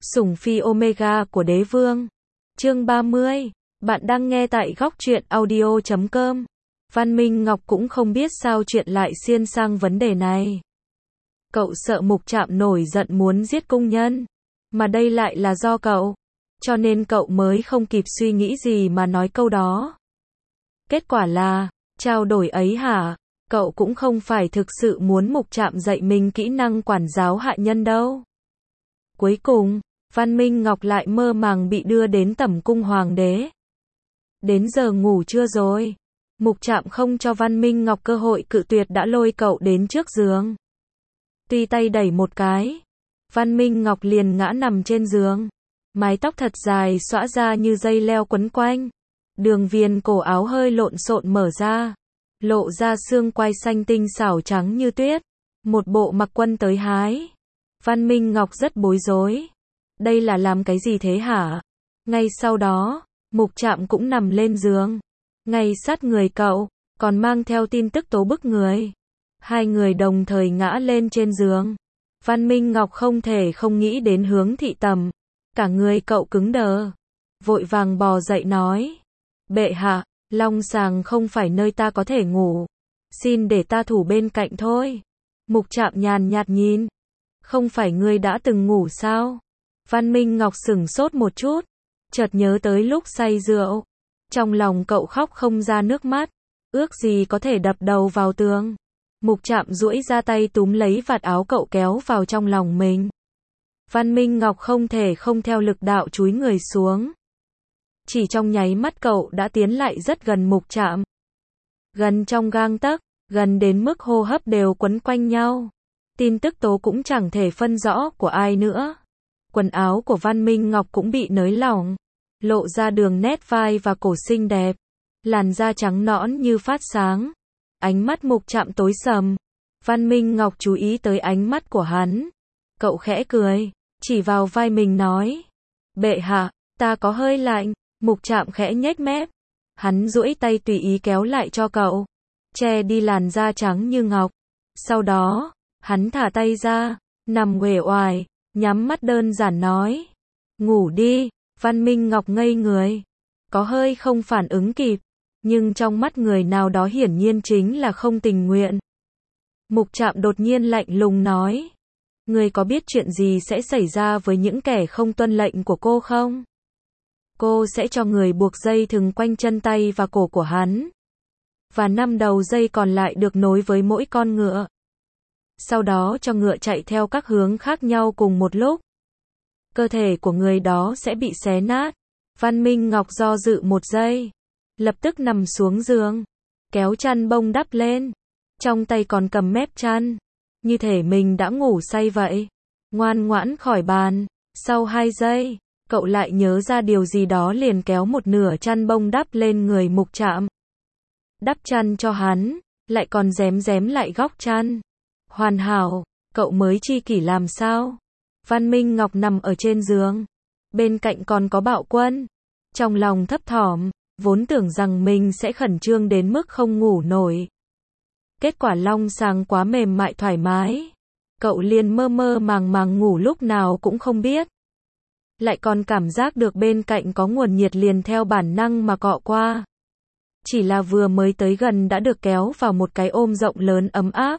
Sủng phi Omega của đế vương. Chương 30. Bạn đang nghe tại góc truyện audio.com. Văn Minh Ngọc cũng không biết sao chuyện lại xiên sang vấn đề này. Cậu sợ Mục Trạm nổi giận muốn giết cung nhân. Mà đây lại là do cậu. Cho nên cậu mới không kịp suy nghĩ gì mà nói câu đó. Kết quả là, trao đổi ấy hả? Cậu cũng không phải thực sự muốn Mục Trạm dạy mình kỹ năng quản giáo hạ nhân đâu. Cuối cùng, Văn Minh Ngọc lại mơ màng bị đưa đến tẩm cung hoàng đế. Đến giờ ngủ trưa rồi. Mục Trạm không cho Văn Minh Ngọc cơ hội cự tuyệt đã lôi cậu đến trước giường. Tuy tay đẩy một cái, Văn Minh Ngọc liền ngã nằm trên giường. Mái tóc thật dài xõa ra như dây leo quấn quanh. Đường viền cổ áo hơi lộn xộn mở ra. Lộ ra xương quai xanh tinh xảo trắng như tuyết. Một bộ mặc quân tới hái. Văn Minh Ngọc rất bối rối. Đây là làm cái gì thế hả? Ngay sau đó, Mục Trạm cũng nằm lên giường. Ngay sát người cậu, còn mang theo tin tức tố bức người. Hai người đồng thời ngã lên trên giường. Văn Minh Ngọc không thể không nghĩ đến Hướng Thị Tầm. Cả người cậu cứng đờ. Vội vàng bò dậy nói. Bệ hạ, Long Sàng không phải nơi ta có thể ngủ. Xin để ta thủ bên cạnh thôi. Mục Trạm nhàn nhạt nhìn. Không phải ngươi đã từng ngủ sao? Văn Minh Ngọc sửng sốt một chút. Chợt nhớ tới lúc say rượu. Trong lòng cậu khóc không ra nước mắt. Ước gì có thể đập đầu vào tường. Mục Trạm duỗi ra tay túm lấy vạt áo cậu kéo vào trong lòng mình. Văn Minh Ngọc không thể không theo lực đạo chúi người xuống. Chỉ trong nháy mắt cậu đã tiến lại rất gần Mục Trạm. Gần trong gang tấc, gần đến mức hô hấp đều quấn quanh nhau. Tin tức tố cũng chẳng thể phân rõ của ai nữa. Quần áo của Văn Minh Ngọc cũng bị nới lỏng. Lộ ra đường nét vai và cổ xinh đẹp. Làn da trắng nõn như phát sáng. Ánh mắt Mục Trạm tối sầm. Văn Minh Ngọc chú ý tới ánh mắt của hắn. Cậu khẽ cười, chỉ vào vai mình nói. Bệ hạ, ta có hơi lạnh. Mục Trạm khẽ nhếch mép. Hắn duỗi tay tùy ý kéo lại cho cậu. Che đi làn da trắng như ngọc. Sau đó, hắn thả tay ra, nằm uể oải, nhắm mắt đơn giản nói. Ngủ đi. Văn Minh Ngọc ngây người. Có hơi không phản ứng kịp. Nhưng trong mắt người nào đó hiển nhiên chính là không tình nguyện. Mục Trạm đột nhiên lạnh lùng nói. Ngươi có biết chuyện gì sẽ xảy ra với những kẻ không tuân lệnh của cô không? Cô sẽ cho người buộc dây thừng quanh chân tay và cổ của hắn. Và 5 đầu dây còn lại được nối với mỗi con ngựa. Sau đó cho ngựa chạy theo các hướng khác nhau cùng một lúc. Cơ thể của người đó sẽ bị xé nát. Văn Minh Ngọc do dự một giây. Lập tức nằm xuống giường. Kéo chăn bông đắp lên. Trong tay còn cầm mép chăn. Như thể mình đã ngủ say vậy. Ngoan ngoãn khỏi bàn. Sau 2 giây, cậu lại nhớ ra điều gì đó liền kéo một nửa chăn bông đắp lên người Mục Trạm. Đắp chăn cho hắn. Lại còn rém lại góc chăn. Hoàn hảo. Cậu mới chi kỷ làm sao? Văn Minh Ngọc nằm ở trên giường. Bên cạnh còn có Bạo Quân. Trong lòng thấp thỏm, vốn tưởng rằng mình sẽ khẩn trương đến mức không ngủ nổi. Kết quả Long Sàng quá mềm mại thoải mái. Cậu liền mơ mơ màng ngủ lúc nào cũng không biết. Lại còn cảm giác được bên cạnh có nguồn nhiệt liền theo bản năng mà cọ qua. Chỉ là vừa mới tới gần đã được kéo vào một cái ôm rộng lớn ấm áp.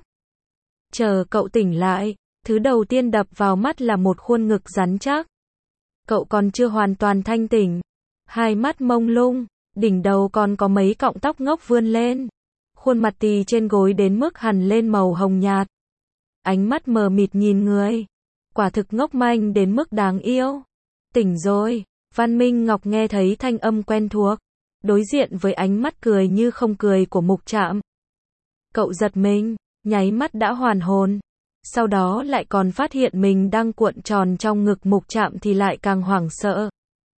Chờ cậu tỉnh lại, thứ đầu tiên đập vào mắt là một khuôn ngực rắn chắc. Cậu còn chưa hoàn toàn thanh tỉnh. Hai mắt mông lung, đỉnh đầu còn có mấy cọng tóc ngốc vươn lên. Khuôn mặt tì trên gối đến mức hằn lên màu hồng nhạt. Ánh mắt mờ mịt nhìn người. Quả thực ngốc manh đến mức đáng yêu. Tỉnh rồi. Văn Minh Ngọc nghe thấy thanh âm quen thuộc. Đối diện với ánh mắt cười như không cười của Mục Trạm. Cậu giật mình, nháy mắt đã hoàn hồn. Sau đó lại còn phát hiện mình đang cuộn tròn trong ngực Mục Trạm thì lại càng hoảng sợ.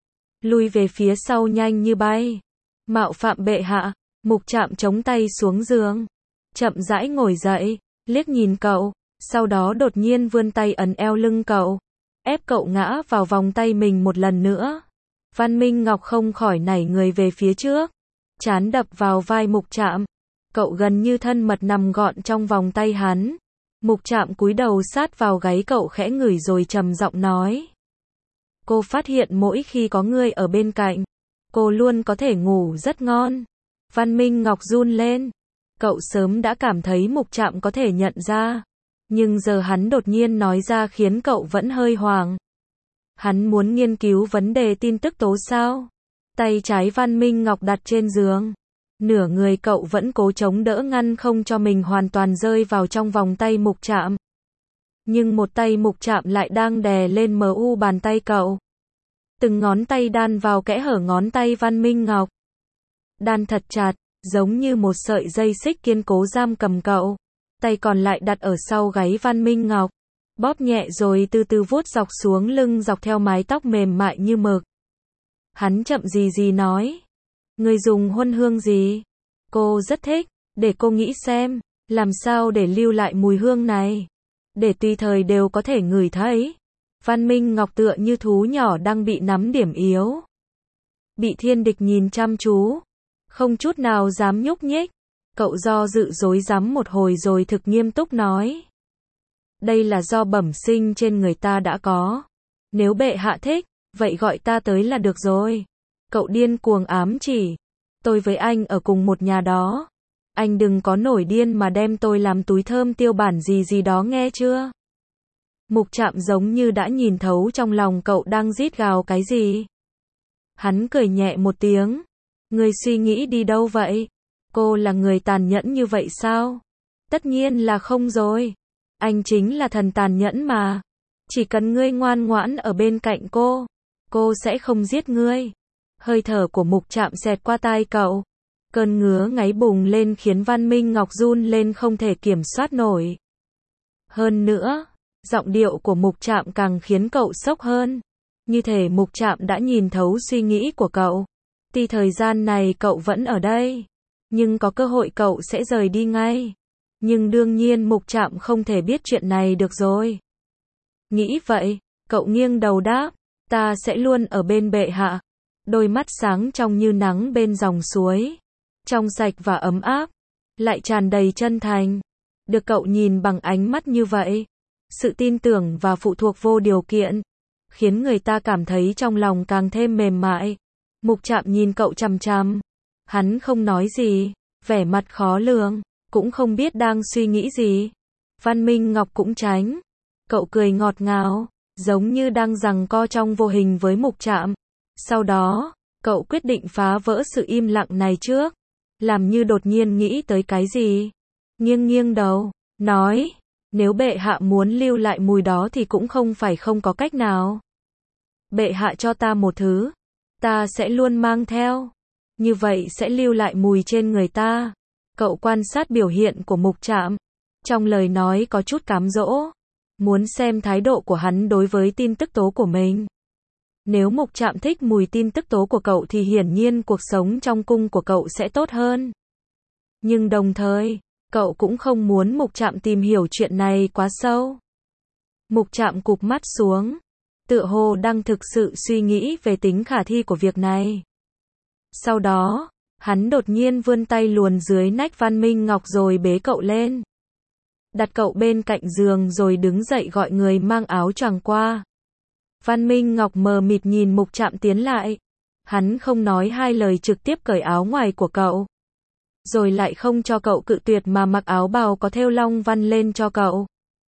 Lui về phía sau nhanh như bay. Mạo phạm bệ hạ. Mục Trạm chống tay xuống giường. Chậm rãi ngồi dậy, liếc nhìn cậu. Sau đó đột nhiên vươn tay ấn eo lưng cậu. Ép cậu ngã vào vòng tay mình một lần nữa. Văn Minh Ngọc không khỏi nảy người về phía trước. Trán đập vào vai Mục Trạm. Cậu gần như thân mật nằm gọn trong vòng tay hắn. Mục Trạm cúi đầu sát vào gáy cậu khẽ ngửi rồi trầm giọng nói. Cô phát hiện mỗi khi có người ở bên cạnh, cô luôn có thể ngủ rất ngon. Văn Minh Ngọc run lên. Cậu sớm đã cảm thấy Mục Trạm có thể nhận ra. Nhưng giờ hắn đột nhiên nói ra khiến cậu vẫn hơi hoảng. Hắn muốn nghiên cứu vấn đề tin tức tố sao? Tay trái Văn Minh Ngọc đặt trên giường. Nửa người cậu vẫn cố chống đỡ ngăn không cho mình hoàn toàn rơi vào trong vòng tay Mục Trạm. Nhưng một tay Mục Trạm lại đang đè lên mu bàn tay cậu. Từng ngón tay đan vào kẽ hở ngón tay Văn Minh Ngọc. Đan thật chặt, giống như một sợi dây xích kiên cố giam cầm cậu. Tay còn lại đặt ở sau gáy Văn Minh Ngọc. Bóp nhẹ rồi từ từ vuốt dọc xuống lưng dọc theo mái tóc mềm mại như mực. Hắn chậm gì nói. Người dùng huân hương gì? Cô rất thích, để cô nghĩ xem, làm sao để lưu lại mùi hương này. Để tùy thời đều có thể ngửi thấy. Văn Minh Ngọc tựa như thú nhỏ đang bị nắm điểm yếu. Bị thiên địch nhìn chăm chú. Không chút nào dám nhúc nhích. Cậu do dự rối rắm một hồi rồi thực nghiêm túc nói. Đây là do bẩm sinh trên người ta đã có. Nếu bệ hạ thích, vậy gọi ta tới là được rồi. Cậu điên cuồng ám chỉ. Tôi với anh ở cùng một nhà đó. Anh đừng có nổi điên mà đem tôi làm túi thơm tiêu bản gì đó nghe chưa? Mục Trạm giống như đã nhìn thấu trong lòng cậu đang rít gào cái gì. Hắn cười nhẹ một tiếng. Người suy nghĩ đi đâu vậy? Cô là người tàn nhẫn như vậy sao? Tất nhiên là không rồi. Anh chính là thần tàn nhẫn mà. Chỉ cần ngươi ngoan ngoãn ở bên cạnh cô sẽ không giết ngươi. Hơi thở của Mục Trạm xẹt qua tai cậu. Cơn ngứa ngáy bùng lên khiến Văn Minh Ngọc run lên không thể kiểm soát nổi. Hơn nữa, giọng điệu của Mục Trạm càng khiến cậu sốc hơn. Như thể Mục Trạm đã nhìn thấu suy nghĩ của cậu. Tuy thời gian này cậu vẫn ở đây, nhưng có cơ hội cậu sẽ rời đi ngay. Nhưng đương nhiên Mục Trạm không thể biết chuyện này được rồi. Nghĩ vậy, cậu nghiêng đầu đáp, ta sẽ luôn ở bên bệ hạ. Đôi mắt sáng trong như nắng bên dòng suối. Trong sạch và ấm áp, lại tràn đầy chân thành. Được cậu nhìn bằng ánh mắt như vậy, sự tin tưởng và phụ thuộc vô điều kiện, khiến người ta cảm thấy trong lòng càng thêm mềm mại. Mục Trạm nhìn cậu chằm chằm. Hắn không nói gì, vẻ mặt khó lường, cũng không biết đang suy nghĩ gì. Văn Minh Ngọc cũng tránh. Cậu cười ngọt ngào, giống như đang giằng co trong vô hình với Mục Trạm. Sau đó, cậu quyết định phá vỡ sự im lặng này trước. Làm như đột nhiên nghĩ tới cái gì. Nghiêng đầu, nói, nếu bệ hạ muốn lưu lại mùi đó thì cũng không phải không có cách nào. Bệ hạ cho ta một thứ, ta sẽ luôn mang theo. Như vậy sẽ lưu lại mùi trên người ta. Cậu quan sát biểu hiện của Mục Trạm. Trong lời nói có chút cám dỗ. Muốn xem thái độ của hắn đối với tin tức tố của mình. Nếu Mục Trạm thích mùi tin tức tố của cậu thì hiển nhiên cuộc sống trong cung của cậu sẽ tốt hơn. Nhưng đồng thời, cậu cũng không muốn Mục Trạm tìm hiểu chuyện này quá sâu. Mục Trạm cụp mắt xuống, tựa hồ đang thực sự suy nghĩ về tính khả thi của việc này. Sau đó, hắn đột nhiên vươn tay luồn dưới nách Văn Minh Ngọc rồi bế cậu lên. Đặt cậu bên cạnh giường rồi đứng dậy gọi người mang áo choàng qua. Văn Minh Ngọc mờ mịt nhìn Mục Trạm tiến lại. Hắn không nói hai lời trực tiếp cởi áo ngoài của cậu. Rồi lại không cho cậu cự tuyệt mà mặc áo bào có thêu long văn lên cho cậu.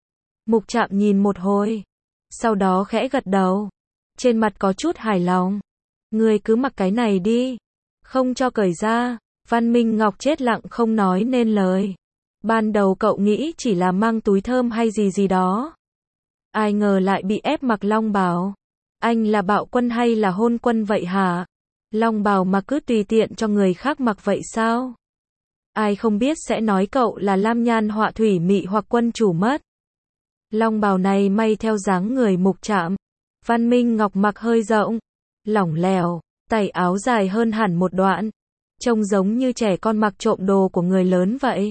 Mục Trạm nhìn một hồi. Sau đó khẽ gật đầu. Trên mặt có chút hài lòng. Ngươi cứ mặc cái này đi. Không cho cởi ra. Văn Minh Ngọc chết lặng không nói nên lời. Ban đầu cậu nghĩ chỉ là mang túi thơm hay gì đó. Ai ngờ lại bị ép mặc long bào. Anh là bạo quân hay là hôn quân vậy hả? Long bào mà cứ tùy tiện cho người khác mặc vậy sao? Ai không biết sẽ nói cậu là lam nhan họa thủy mị hoặc quân chủ mất. Long bào này may theo dáng người Mục Trạm. Văn Minh Ngọc mặc hơi rộng, lỏng lẻo, tay áo dài hơn hẳn một đoạn. Trông giống như trẻ con mặc trộm đồ của người lớn vậy.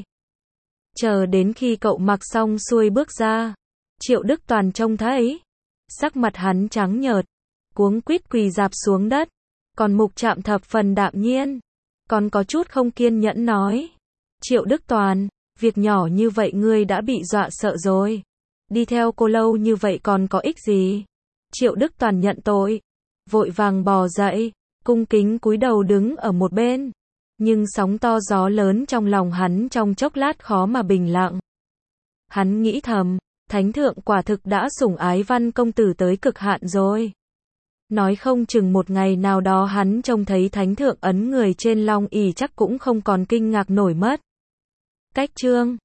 Chờ đến khi cậu mặc xong xuôi bước ra, Triệu Đức Toàn trông thấy. Sắc mặt hắn trắng nhợt, cuống quýt quỳ rạp xuống đất. Còn Mục Trạm thập phần đạm nhiên, còn có chút không kiên nhẫn nói. Triệu Đức Toàn, việc nhỏ như vậy ngươi đã bị dọa sợ rồi. Đi theo cô lâu như vậy còn có ích gì? Triệu Đức Toàn nhận tội, vội vàng bò dậy, cung kính cúi đầu đứng ở một bên. Nhưng sóng to gió lớn trong lòng hắn trong chốc lát khó mà bình lặng. Hắn nghĩ thầm, Thánh thượng quả thực đã sủng ái Văn công tử tới cực hạn rồi. Nói không chừng một ngày nào đó hắn trông thấy Thánh thượng ấn người trên long ỷ chắc cũng không còn kinh ngạc nổi mất. Cách chương